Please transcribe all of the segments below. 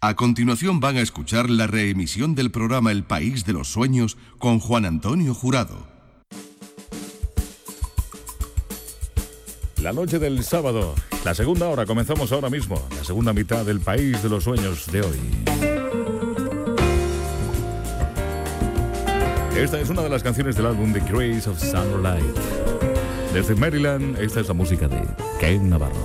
A continuación van a escuchar la reemisión del programa El País de los Sueños con Juan Antonio Jurado. La noche del sábado, la segunda hora, comenzamos ahora mismo, la segunda mitad del País de los Sueños de hoy. Esta es una de las canciones del álbum The Grace of Sunlight. Desde Maryland, esta es la música de Ken Navarro.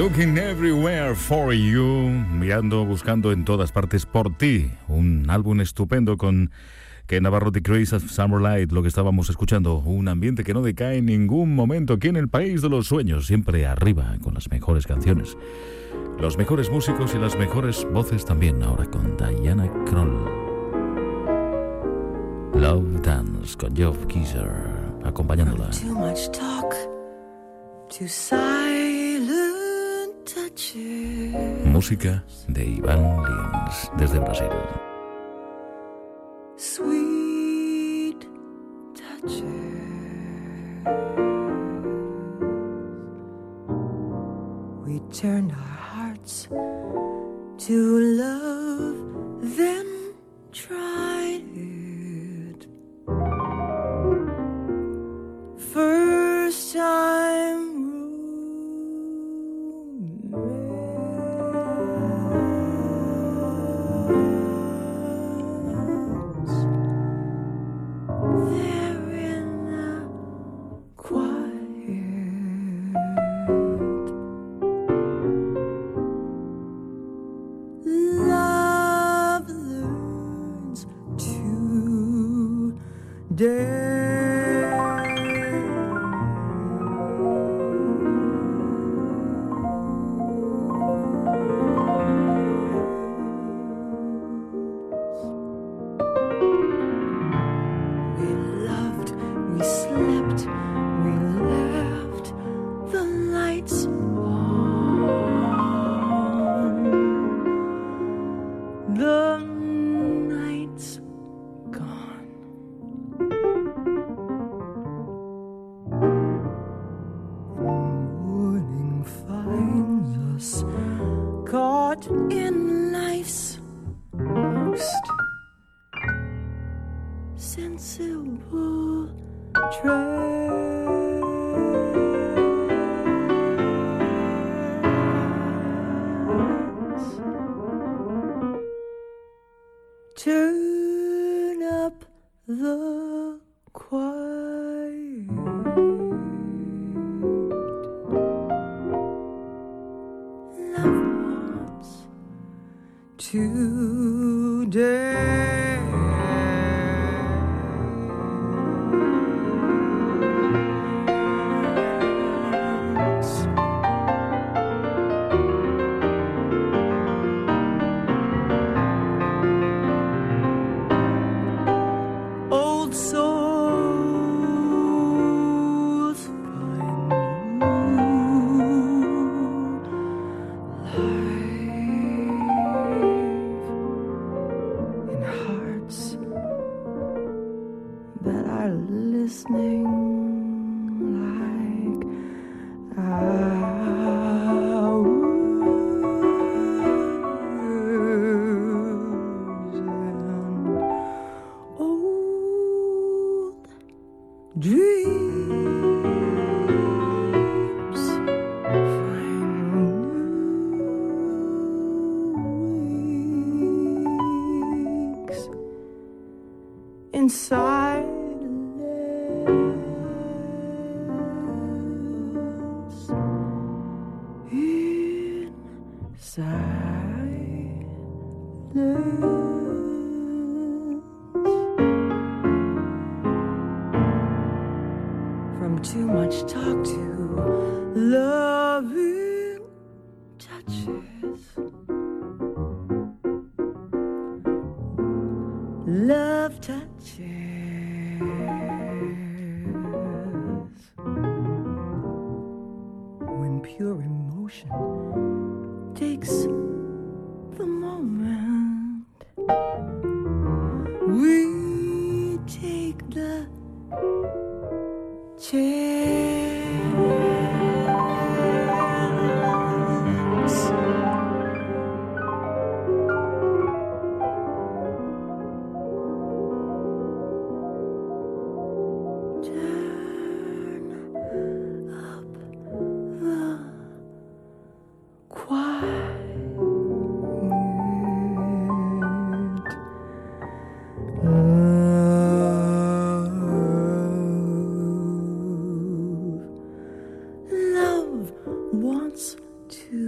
Looking everywhere for you, mirando, buscando en todas partes por ti. Un álbum estupendo con Ken Navarro, The Grace of Summer Light, lo que estábamos escuchando. Un ambiente que no decae en ningún momento aquí en el país de los sueños, siempre arriba con las mejores canciones, los mejores músicos y las mejores voces también. Ahora con Diana Krall, Love Dance con Geoff Keezer acompañándola. Too much talk, too silent touches. Música de Iván Lins desde Brasil. Sweet touches. We turned our hearts to love, then tried it. First time in life's most sensible trance. Turn up the quiet. Love wants to dance. Old souls find new life in hearts that are listening like ours. And old dreams find new wings inside from too much talk to loving touches. Love touches. When pure emotion takes the moment, we take the chance. Turn up the quiet. Love wants to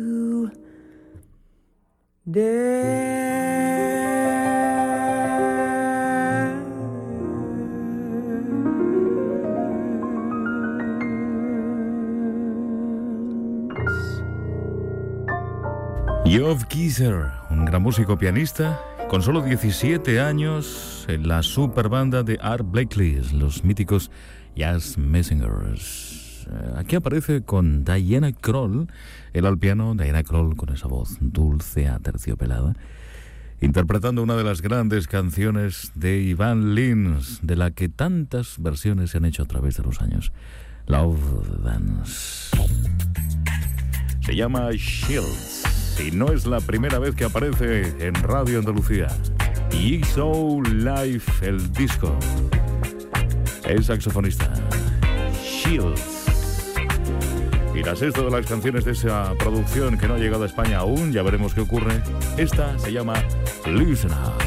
Geoff Keezer, un gran músico pianista, con solo 17 años en la superbanda de Art Blakey, los míticos Jazz Messengers. Aquí aparece con Diana Krall, él al piano, Diana Krall con esa voz dulce, aterciopelada, interpretando una de las grandes canciones de Ivan Lins, de la que tantas versiones se han hecho a través de los años, Love Dance. Se llama Shields. Y no es la primera vez que aparece en Radio Andalucía. EXO Live, el disco. Es saxofonista. Shields. Y la sexta de las canciones de esa producción que no ha llegado a España aún, ya veremos qué ocurre. Esta se llama Loosen Up.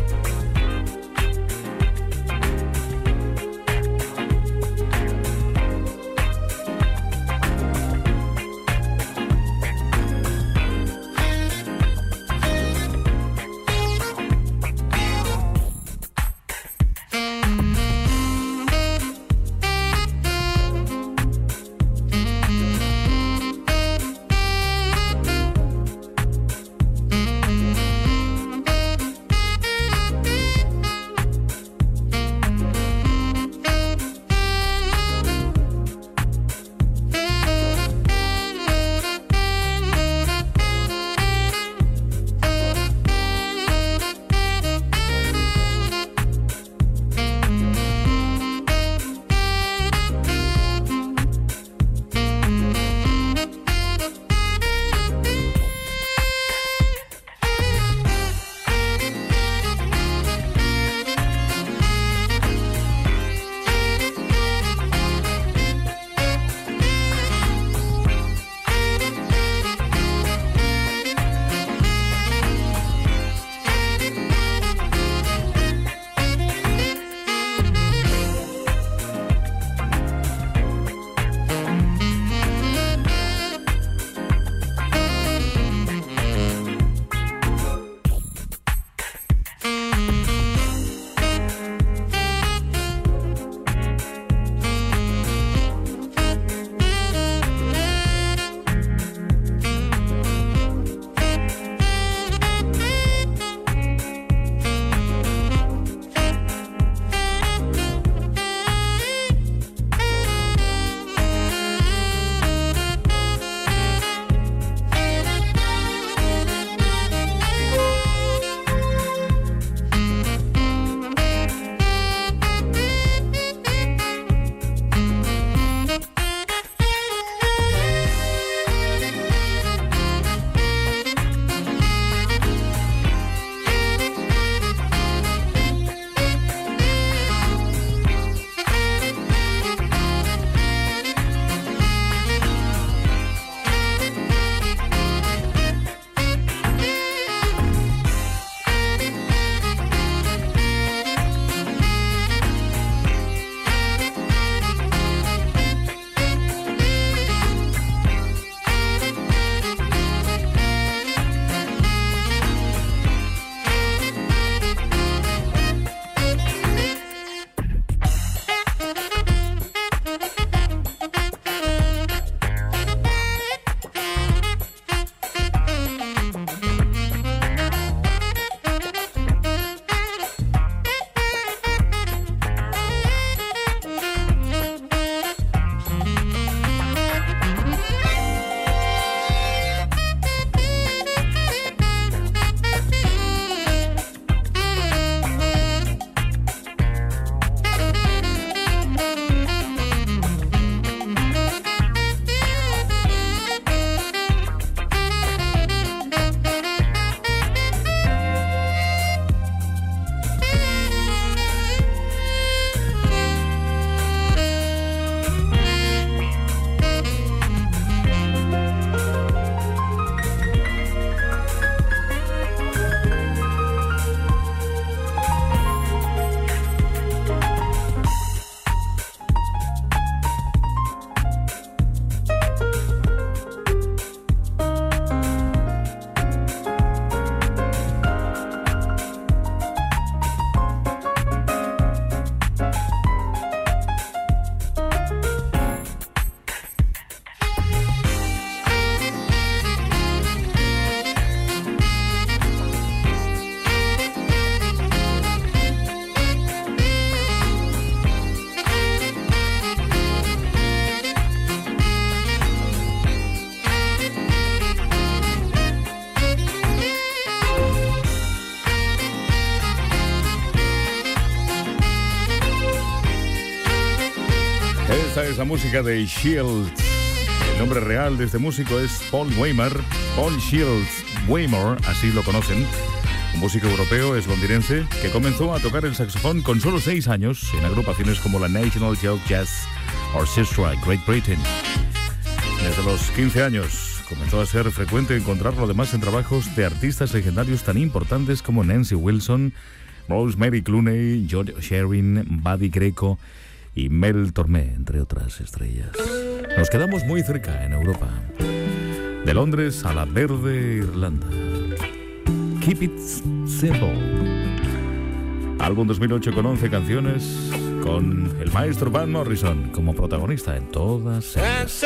la música de Shields. El nombre real de este músico es Paul Weimer. Paul Shields Weimer, así lo conocen. Un músico europeo londinense que comenzó a tocar el saxofón con solo 6 años en agrupaciones como la National Folk Jazz Orchestra Great Britain. Desde los 15 años comenzó a ser frecuente encontrarlo además en trabajos de artistas legendarios tan importantes como Nancy Wilson, Rosemary Clooney, George Shearing, Buddy Greco y Mel Tormé, entre otras estrellas. Nos quedamos muy cerca en Europa, de Londres a la verde Irlanda. Keep It Simple. Álbum 2008 con 11 canciones, con el maestro Van Morrison como protagonista en todas ellas.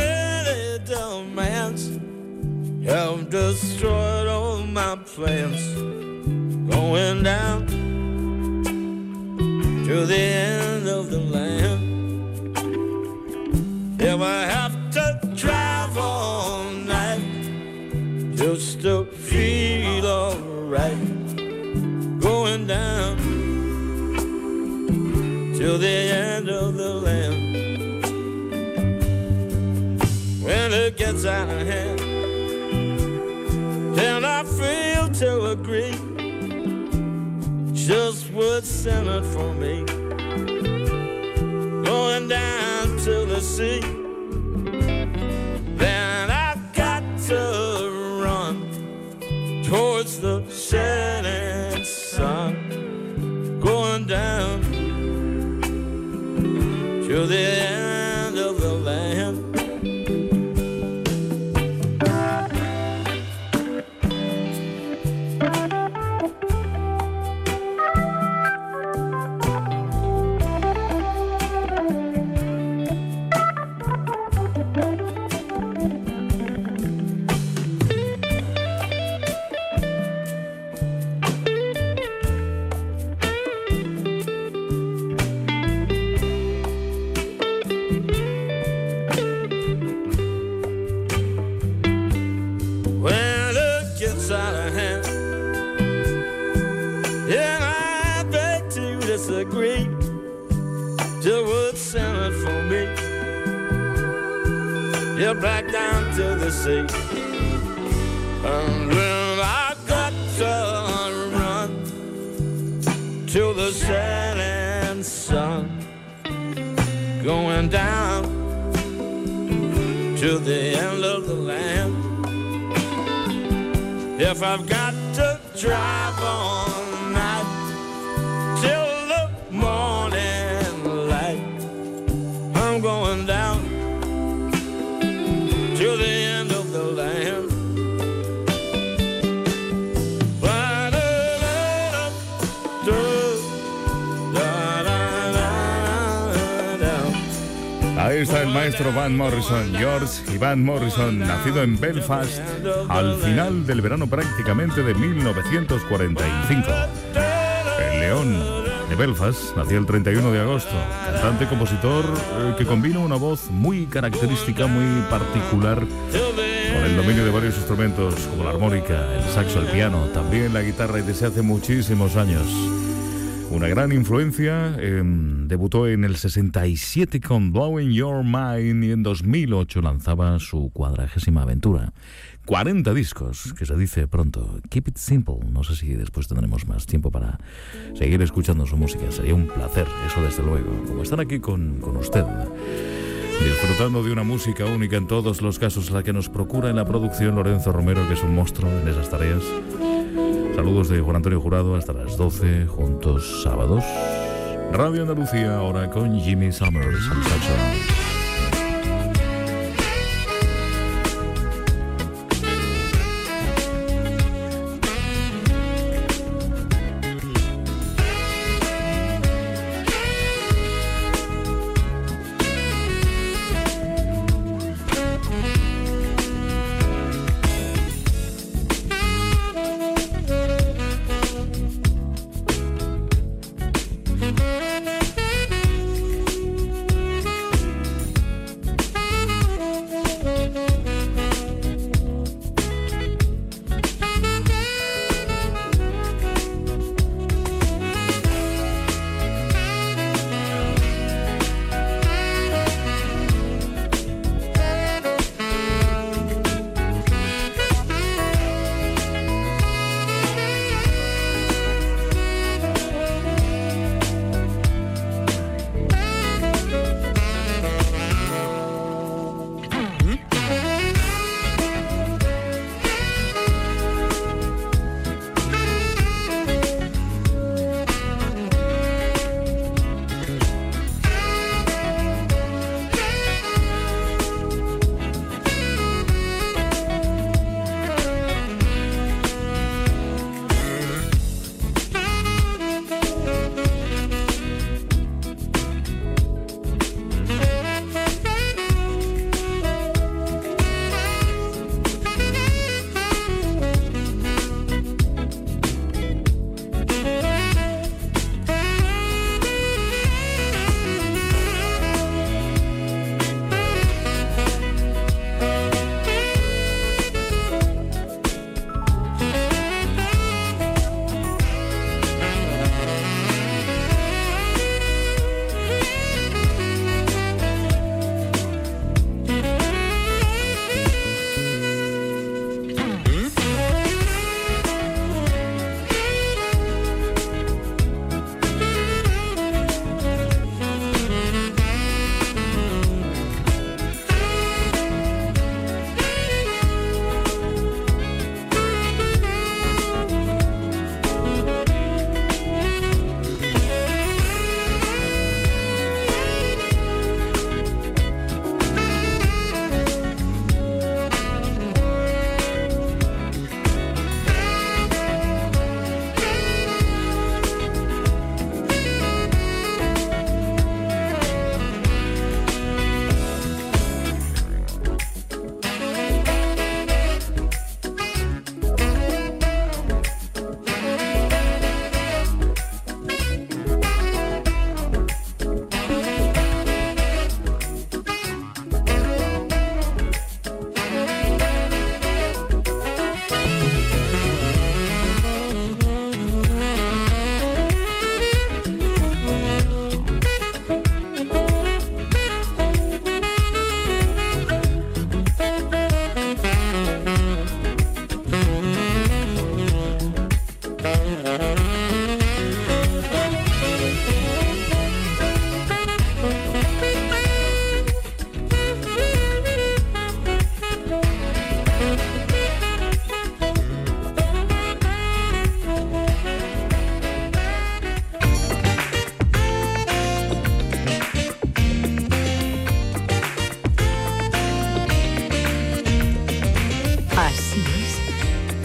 Have destroyed all my plans, going down to the end of the land. If I have to drive all night just to feel alright, going down to the end of the land. When it gets out of hand, then I feel to agree, just what's in it for me. Going down to the sea, then I got to run towards the setting sun. Going down to the end of the land. Back down to the sea, and when I got to run to the setting sun, going down to the end of the land. If I've got to drive all night till the morning light, I'm going down to the end of the land. Ahí está el maestro Van Morrison, George y Van Morrison, nacido en Belfast al final del verano prácticamente de 1945. El león de Belfast nació el 31 de agosto, cantante y compositor que combina una voz muy característica, muy particular, con el dominio de varios instrumentos como la armónica, el saxo, el piano, también la guitarra, y desde hace muchísimos años. Una gran influencia. Debutó en el 67 con Blowing Your Mind y en 2008 lanzaba su 40ª aventura. 40 discos, que se dice pronto. Keep It Simple. No sé si después tendremos más tiempo para seguir escuchando su música. Sería un placer, eso desde luego. Como estar aquí con usted, disfrutando de una música única en todos los casos, la que nos procura en la producción Lorenzo Romero, que es un monstruo en esas tareas. Saludos de Juan Antonio Jurado hasta las 12, juntos sábados. Radio Andalucía, ahora con Jimmy Summers al saxo.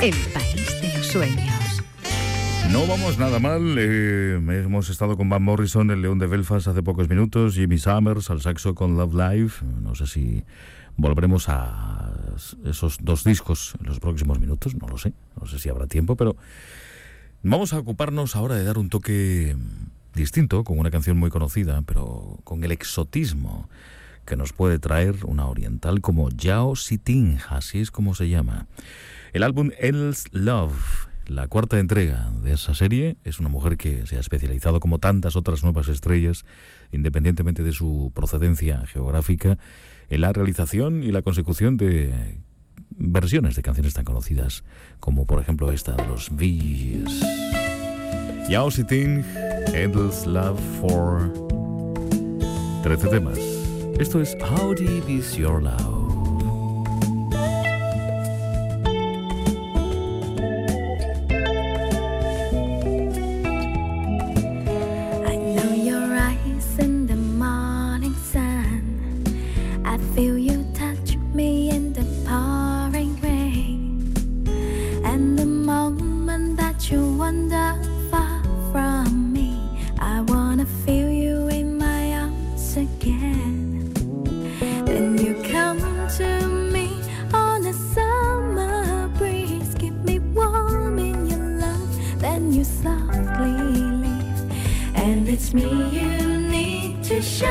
El país de los sueños. No vamos nada mal. Hemos estado con Van Morrison, el León de Belfast, hace pocos minutos. Jimmy Summers al saxo con Love Live. No sé si volveremos a esos dos discos en los próximos minutos. No lo sé. No sé si habrá tiempo, pero vamos a ocuparnos ahora de dar un toque distinto, con una canción muy conocida, pero con el exotismo que nos puede traer una oriental como Yao Siting, así es como se llama. El álbum Endless Love, la cuarta entrega de esa serie, es una mujer que se ha especializado, como tantas otras nuevas estrellas, independientemente de su procedencia geográfica, en la realización y la consecución de versiones de canciones tan conocidas como por ejemplo esta de los Bee Gees. Yao Siting, Endless Love for 13 temas. Esto es How Deep Is Your Love. I know your eyes in the morning sun. I feel you touch me in the pouring rain. And the moment that you wander far from me, I wanna feel you in my arms again. Then you come to me on a summer breeze, keep me warm in your love, then you softly leave. And it's me you need to show.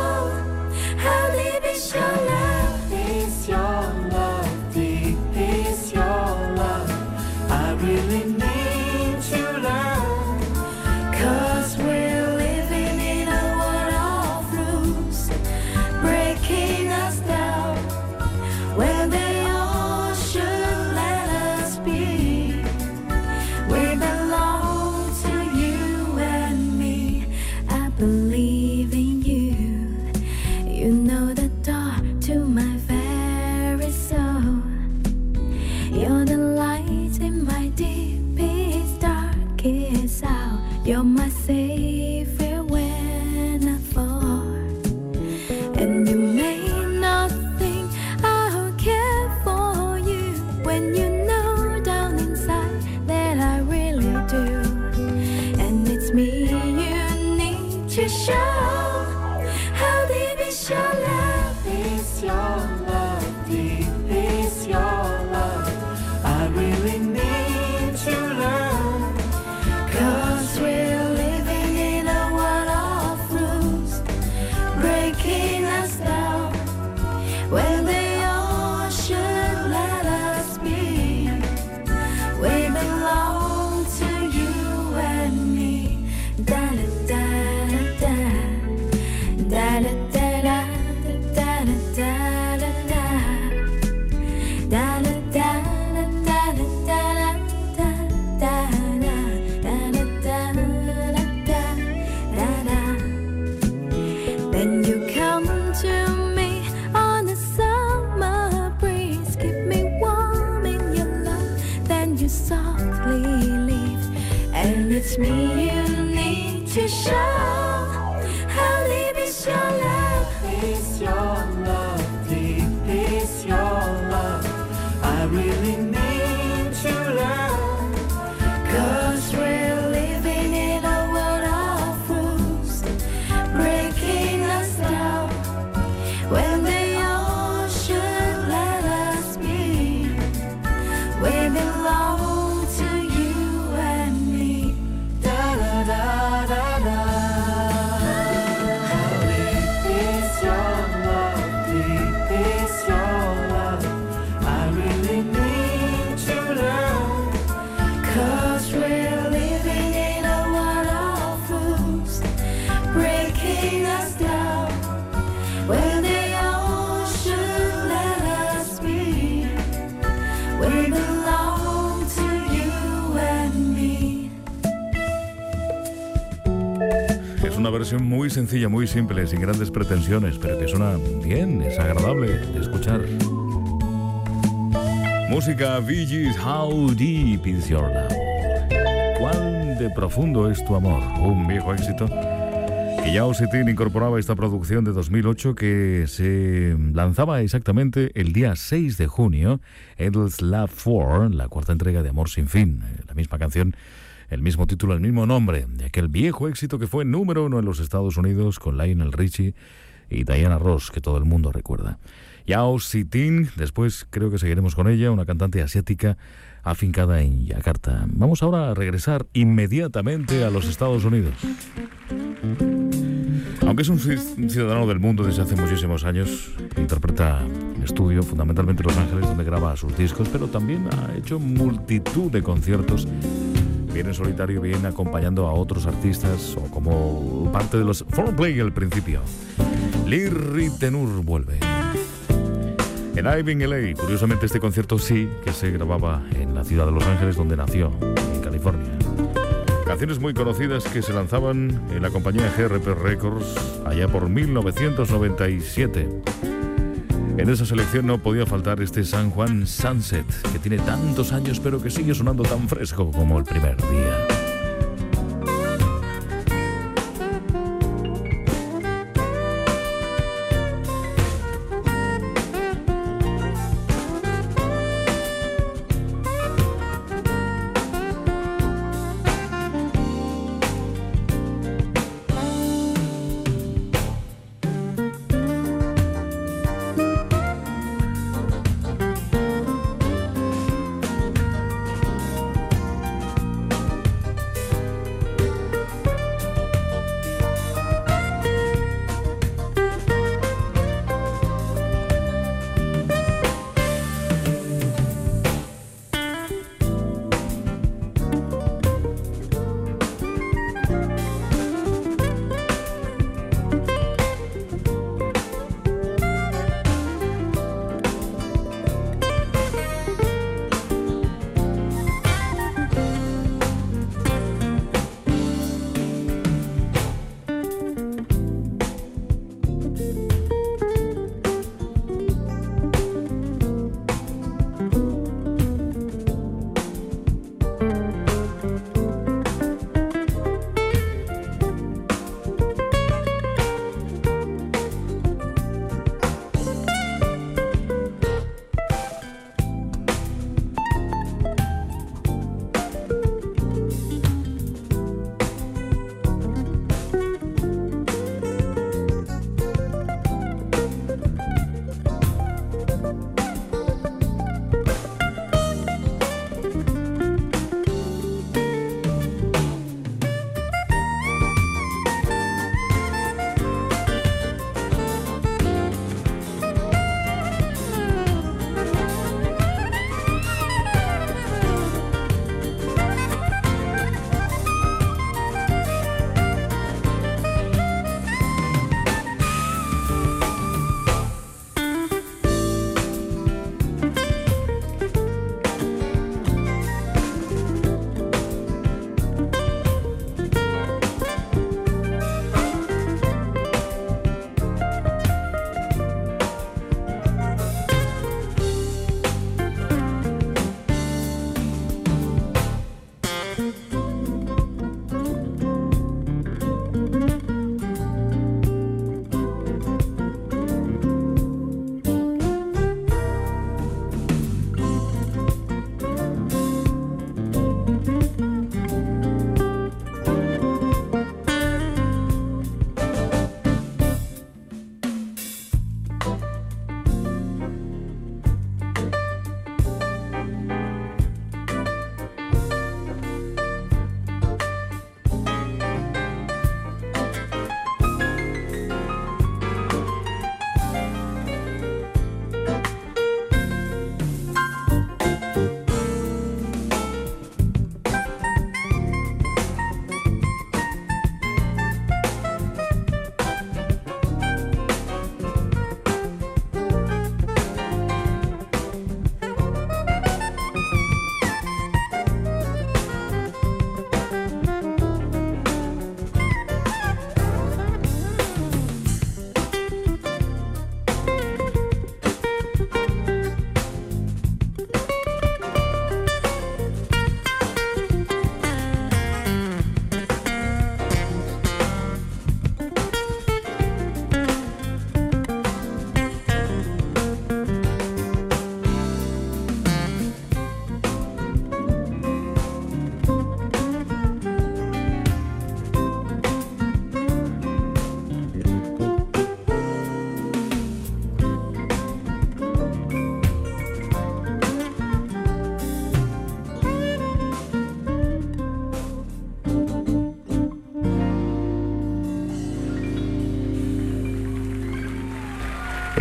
How deep is your love? Is your love deep? Is your love? I really need to learn, 'cause we're living in a world of rules, breaking us down when they all should let us be. We belong to you and me. I believe in you. You know the door to my very soul. You're the light in my deepest, darkest hour. You're my savior when I fall. And you may not think I'll care for you, when you know down inside that I really do. And it's me you need to show. How deep is your love? Is your love deep? Is your love? I really need to learn, 'cause we're living in a world of rules, breaking us down when they all should let us be. We belong to you and me. Da da da da da da da da da da da da da da da da. Then you come to me on a summer breeze, keep me warm in your love, then you softly leave. And it's me you need to show. How deep is your love? Is your love deep? Is your love? I really need to learn, 'cause we're living in a world of rules, breaking us down when they all should let us be. We belong to you and me. Da da da da da. How deep is your love? Deep is your love? I really need to learn, 'cause we're living in a world of rules, breaking us down when they all should let us be. We belong to you and me. Es una versión muy sencilla, muy simple, sin grandes pretensiones, pero que suena bien, es agradable de escuchar. Música Bee Gees, How Deep Is Your Love. ¿Cuán de profundo es tu amor? Un viejo éxito que ya Ositin incorporaba esta producción de 2008 que se lanzaba exactamente el día 6 de junio, Endless Love 4, la cuarta entrega de Amor Sin Fin, la misma canción, el mismo título, el mismo nombre, de aquel viejo éxito que fue número 1 en los Estados Unidos con Lionel Richie y Diana Ross, que todo el mundo recuerda. Yao Sitin, después creo que seguiremos con ella, una cantante asiática afincada en Yakarta. Vamos ahora a regresar inmediatamente a los Estados Unidos. Aunque es un ciudadano del mundo desde hace muchísimos años, interpreta en estudio, fundamentalmente en Los Ángeles, donde graba sus discos, pero también ha hecho multitud de conciertos, bien en solitario, bien acompañando a otros artistas o como parte de los 4Play al principio. Lirri Tenur vuelve. En Live in LA, curiosamente este concierto sí que se grababa en la ciudad de Los Ángeles, donde nació, en California. Canciones muy conocidas que se lanzaban en la compañía GRP Records allá por 1997. En esa selección no podía faltar este San Juan Sunset, que tiene tantos años pero que sigue sonando tan fresco como el primer día.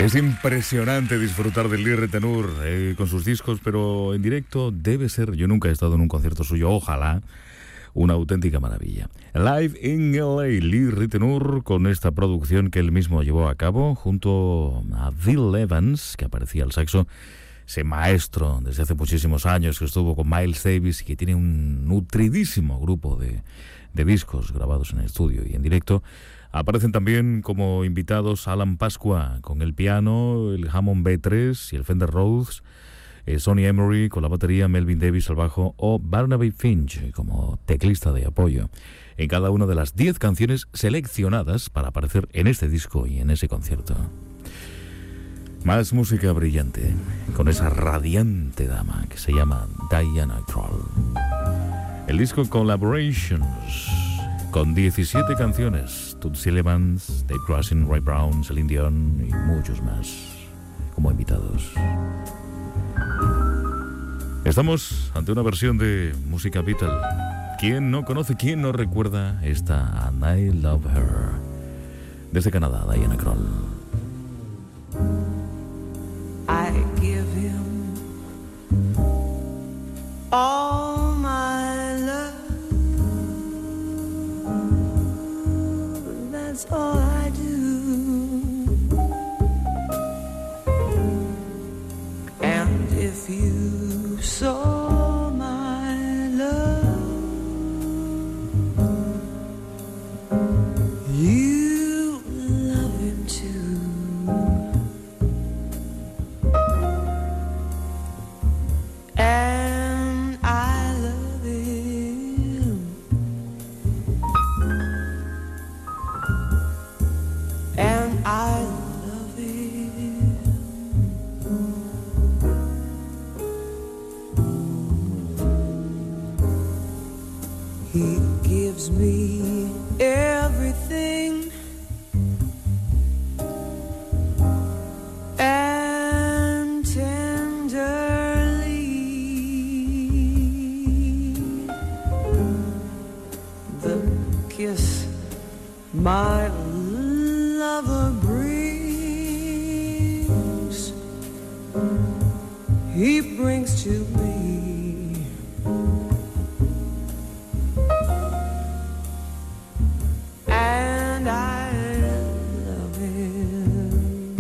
Es impresionante disfrutar de Lee Ritenour con sus discos, pero en directo debe ser, yo nunca he estado en un concierto suyo, ojalá, una auténtica maravilla. Live in LA, Lee Ritenour, con esta producción que él mismo llevó a cabo junto a Bill Evans, que aparecía al saxo, ese maestro desde hace muchísimos años que estuvo con Miles Davis y que tiene un nutridísimo grupo de discos grabados en el estudio y en directo. Aparecen también como invitados Alan Pasqua con el piano, el Hammond B3 y el Fender Rhodes, Sonny Emery con la batería, Melvin Davis al bajo o Barnaby Finch como teclista de apoyo en cada una de las 10 canciones seleccionadas para aparecer en este disco y en ese concierto. Más música brillante con esa radiante dama que se llama Diana Krall. El disco Collaborations con 17 canciones, Toots Tillemans, Dave Grusin, Ray Brown, Celine Dion y muchos más como invitados. Estamos ante una versión de música Beatle. ¿Quién no conoce, quién no recuerda esta And I Love Her? Desde Canadá, Diana Krall. I give him all my love. That's all I do. And if you saw my love, you love him too. And I love him. And I love him. He gives me everything and tenderly the kiss my lover brings, he brings to me. And I love him.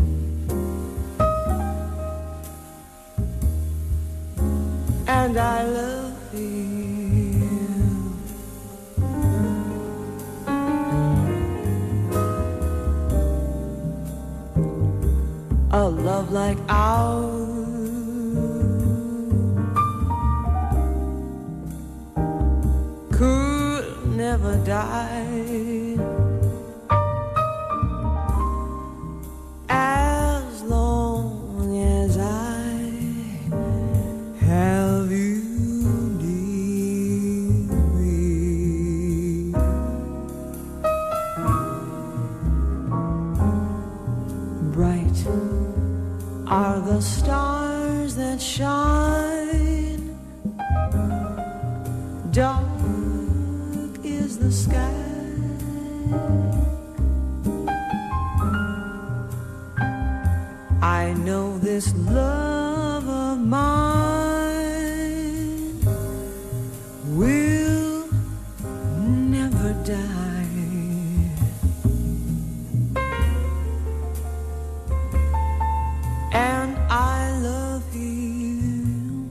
And I love him. A love like ours could never die. As long as I have you near me. Bright are the stars that shine, dark is the sky. I know this love of mine will never die. And I love him.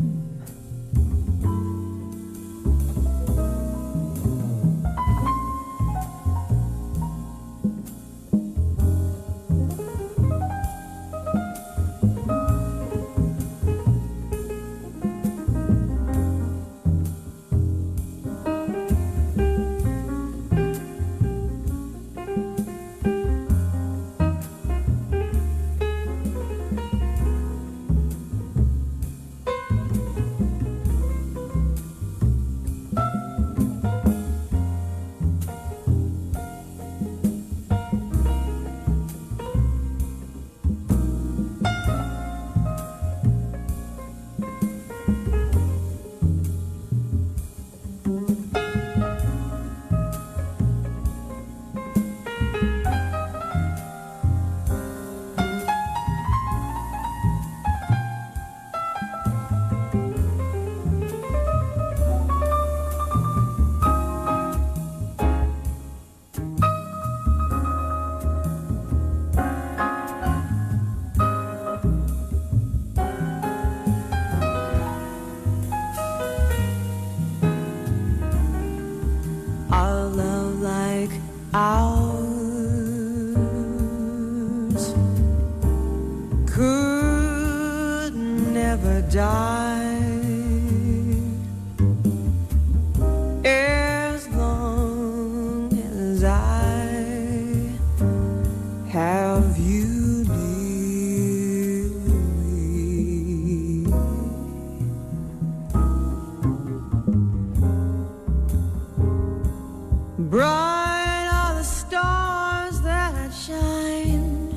Bright are the stars that shine,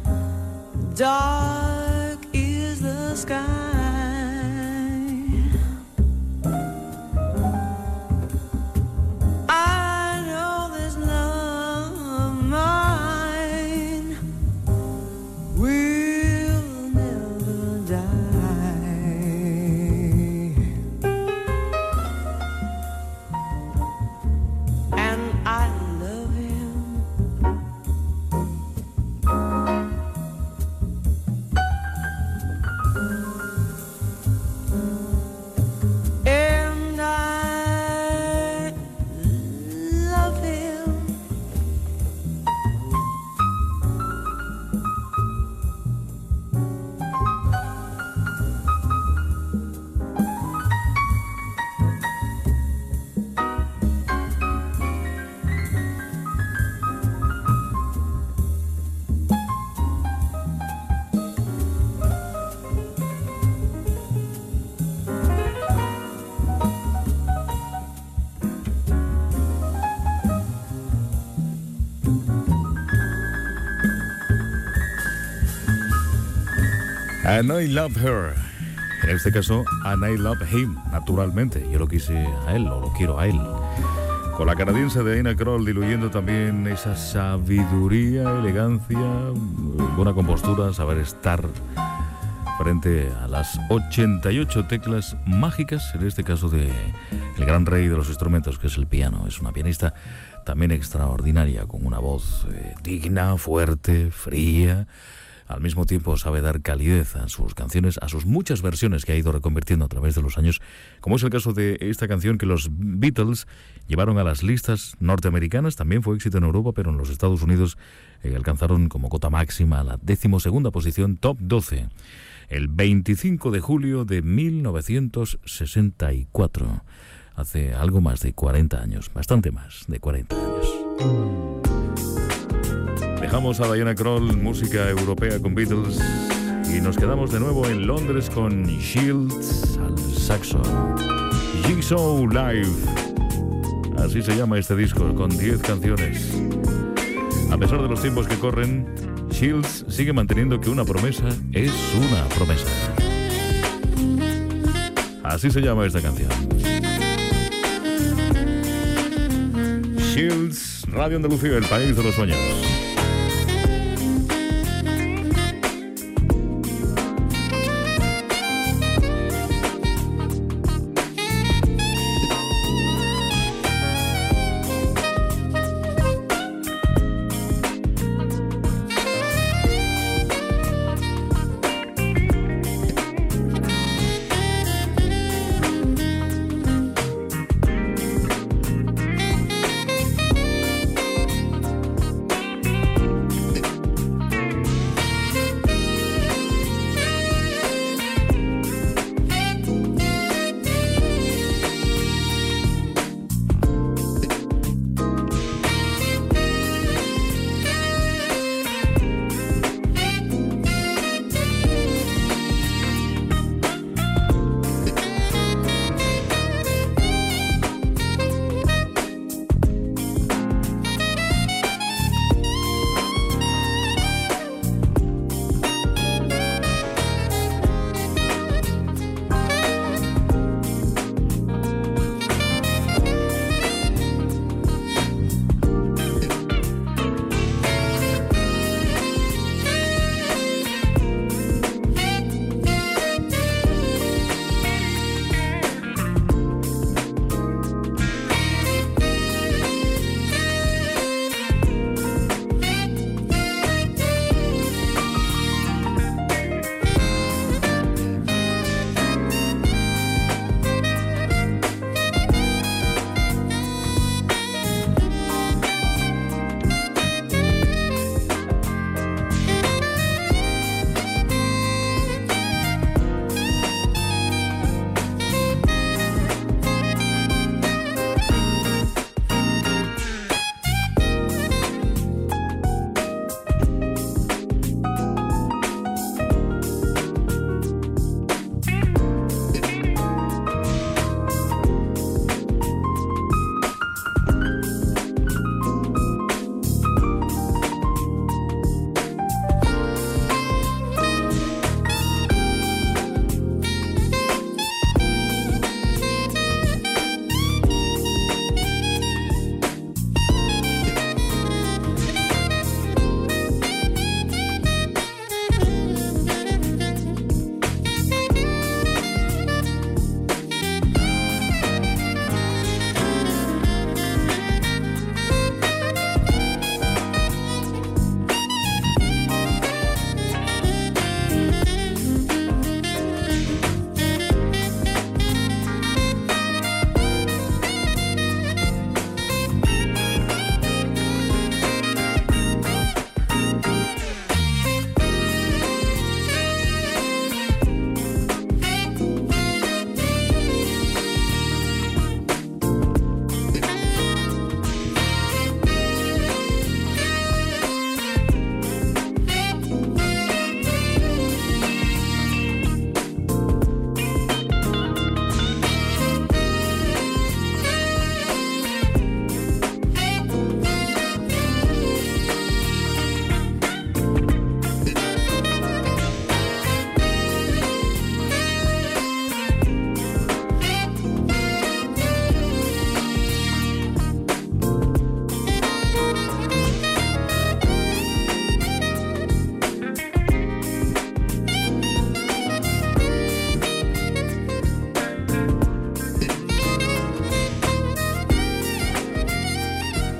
dark is the sky. I know this love of mine will never die. And I love him. And I love him. And I love her. En este caso, and I love him, naturalmente. Yo lo quise a él, o lo quiero a él. Con la canadiense de Diana Krall diluyendo también esa sabiduría, elegancia, buena compostura, saber estar frente a las 88 teclas mágicas, en este caso de el gran rey de los instrumentos, que es el piano. Es una pianista también extraordinaria, con una voz digna, fuerte, fría. Al mismo tiempo sabe dar calidez a sus canciones, a sus muchas versiones que ha ido reconvirtiendo a través de los años, como es el caso de esta canción que los Beatles llevaron a las listas norteamericanas. También fue éxito en Europa, pero en los Estados Unidos alcanzaron como cota máxima la 12ª posición, top 12, el 25 de julio de 1964, hace algo más de 40 años, bastante más de 40 años. Dejamos a Diana Krall, música europea con Beatles, y nos quedamos de nuevo en Londres con Shields al saxo. Jigsaw Live, así se llama este disco, con 10 canciones. A pesar de los tiempos que corren, Shields sigue manteniendo que una promesa es una promesa. Así se llama esta canción. Shields, Radio Andalucía, el país de los sueños.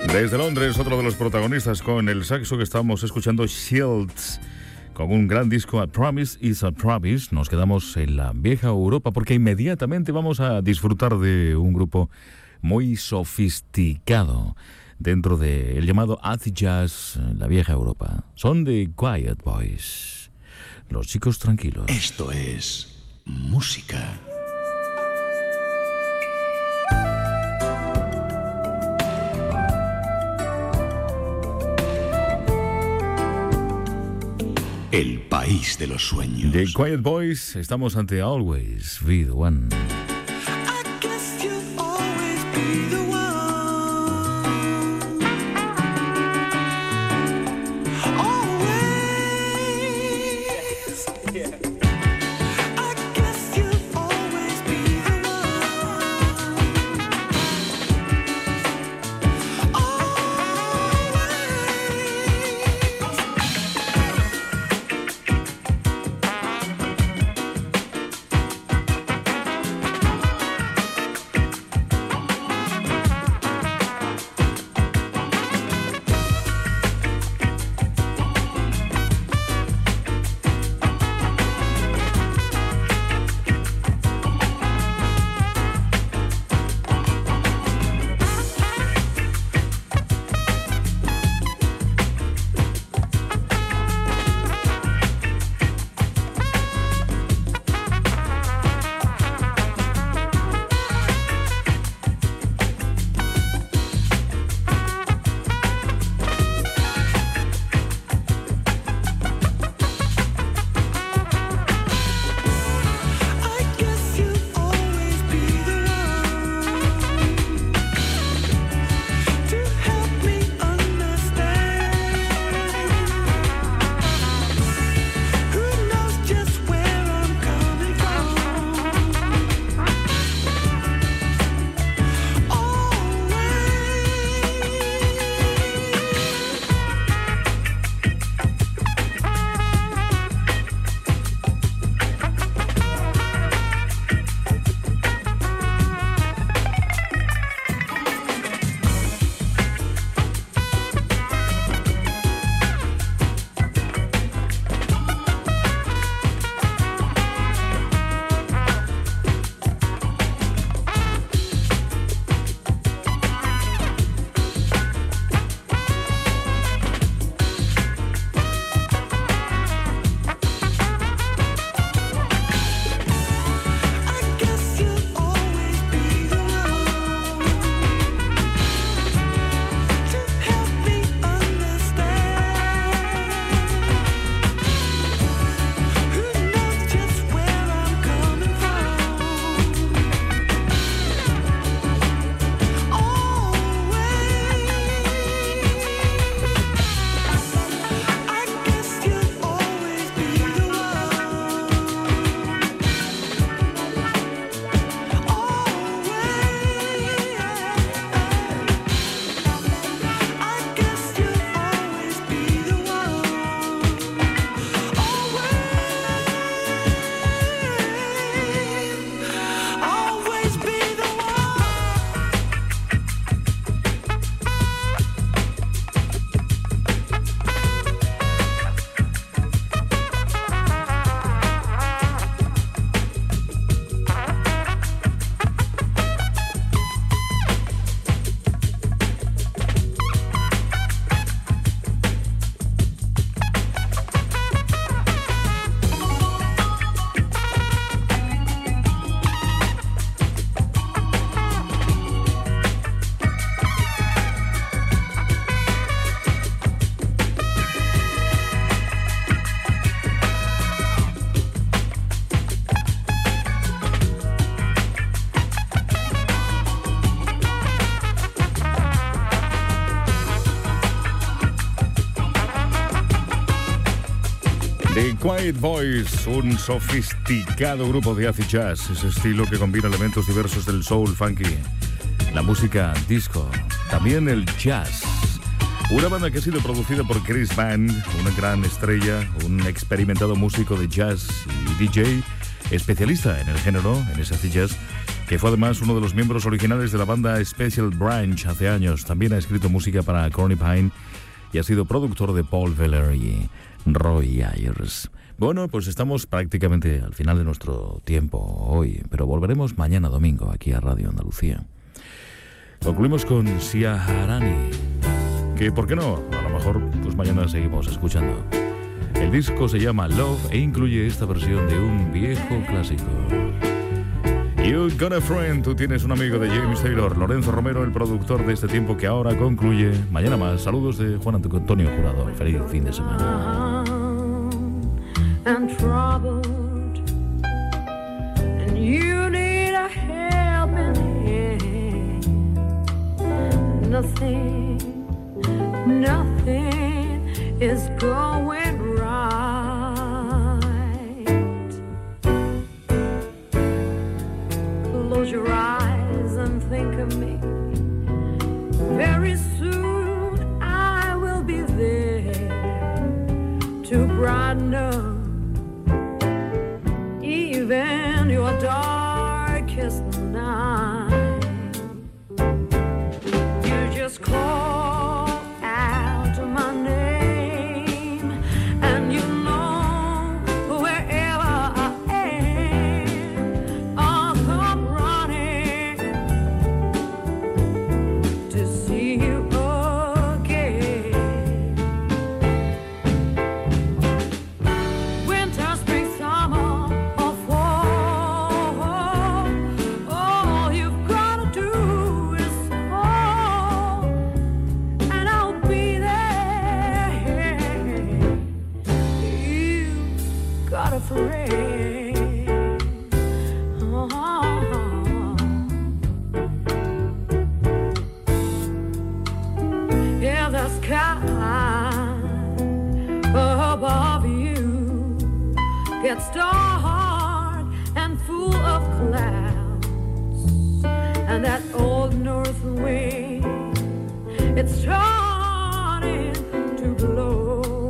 Desde Londres, otro de los protagonistas con el saxo que estamos escuchando, Shields, con un gran disco, A Promise is a Promise. Nos quedamos en la vieja Europa porque inmediatamente vamos a disfrutar de un grupo muy sofisticado dentro del llamado acid jazz, la vieja Europa. Son The Quiet Boys, los chicos tranquilos. Esto es música. El país de los sueños. The Quiet Boys, estamos ante Always Be the One. I guess you'll always be the one. Always. I guess you'll always be the one. The Quiet Boys, un sofisticado grupo de acid jazz, ese estilo que combina elementos diversos del soul, funky, la música disco, también el jazz. Una banda que ha sido producida por Chris Band, una gran estrella, un experimentado músico de jazz y DJ, especialista en el género, en ese acid jazz, que fue además uno de los miembros originales de la banda Special Branch hace años. También ha escrito música para Corny Pine y ha sido productor de Paul Weller y Roy Ayers. Bueno, pues estamos prácticamente al final de nuestro tiempo hoy, pero volveremos mañana domingo aquí a Radio Andalucía. Concluimos con Sia Harani, que por qué no, a lo mejor pues mañana seguimos escuchando. El disco se llama Love e incluye esta versión de un viejo clásico. You Got a Friend, tú tienes un amigo, de James Taylor. Lorenzo Romero, el productor de este tiempo que ahora concluye. Mañana más. Saludos de Juan Antonio Jurado. Feliz fin de semana. And troubled, and you need a helping hand. Nothing is going right. Close your eyes and think of me. Very soon I will be there to brighten up even your darkest night. You just call out my name, and you know wherever I am, I'll come running to see you again. Winter, spring, summer, or fall, all you've gotta do is call, and I'll be there. You've got a friend. Yeah, the sky above you gets dark and full of clouds, and that old north wind, it's starting to blow.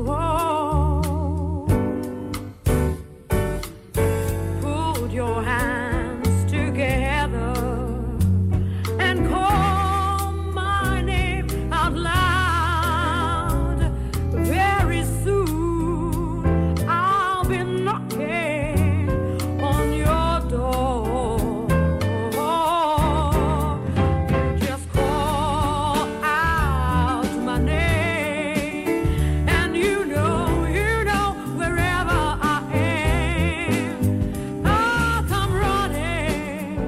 Put your hands together and call my name out loud. Very soon I'll be knocking on your door. You just call out my name, and you know wherever I am, I'll come running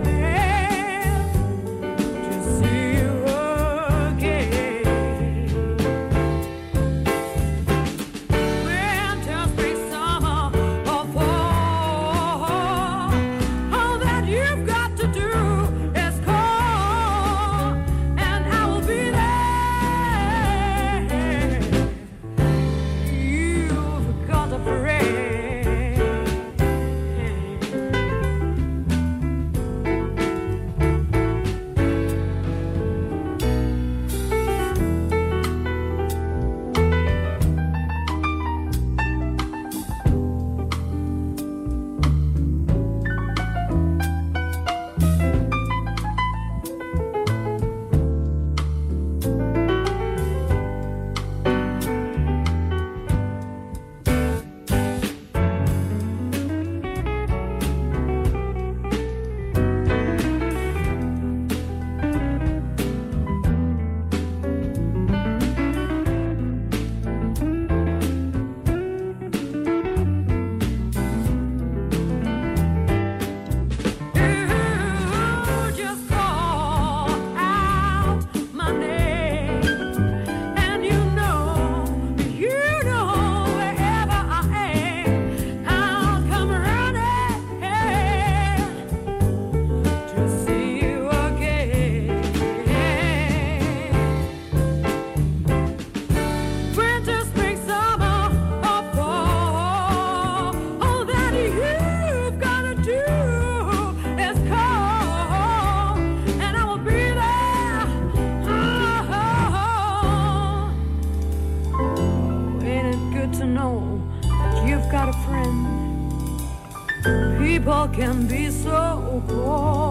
to see you again. Winter, spring, summer, or fall, all that you've got to do is call, and I will be there. You've got a friend. You just call out my name, and you know wherever I am, I'll come running to see you again. Winter, spring, summer, or fall, all that you've gotta do is call, and I will be there. Ain't it good to know that you've got a friend? People can be so cold.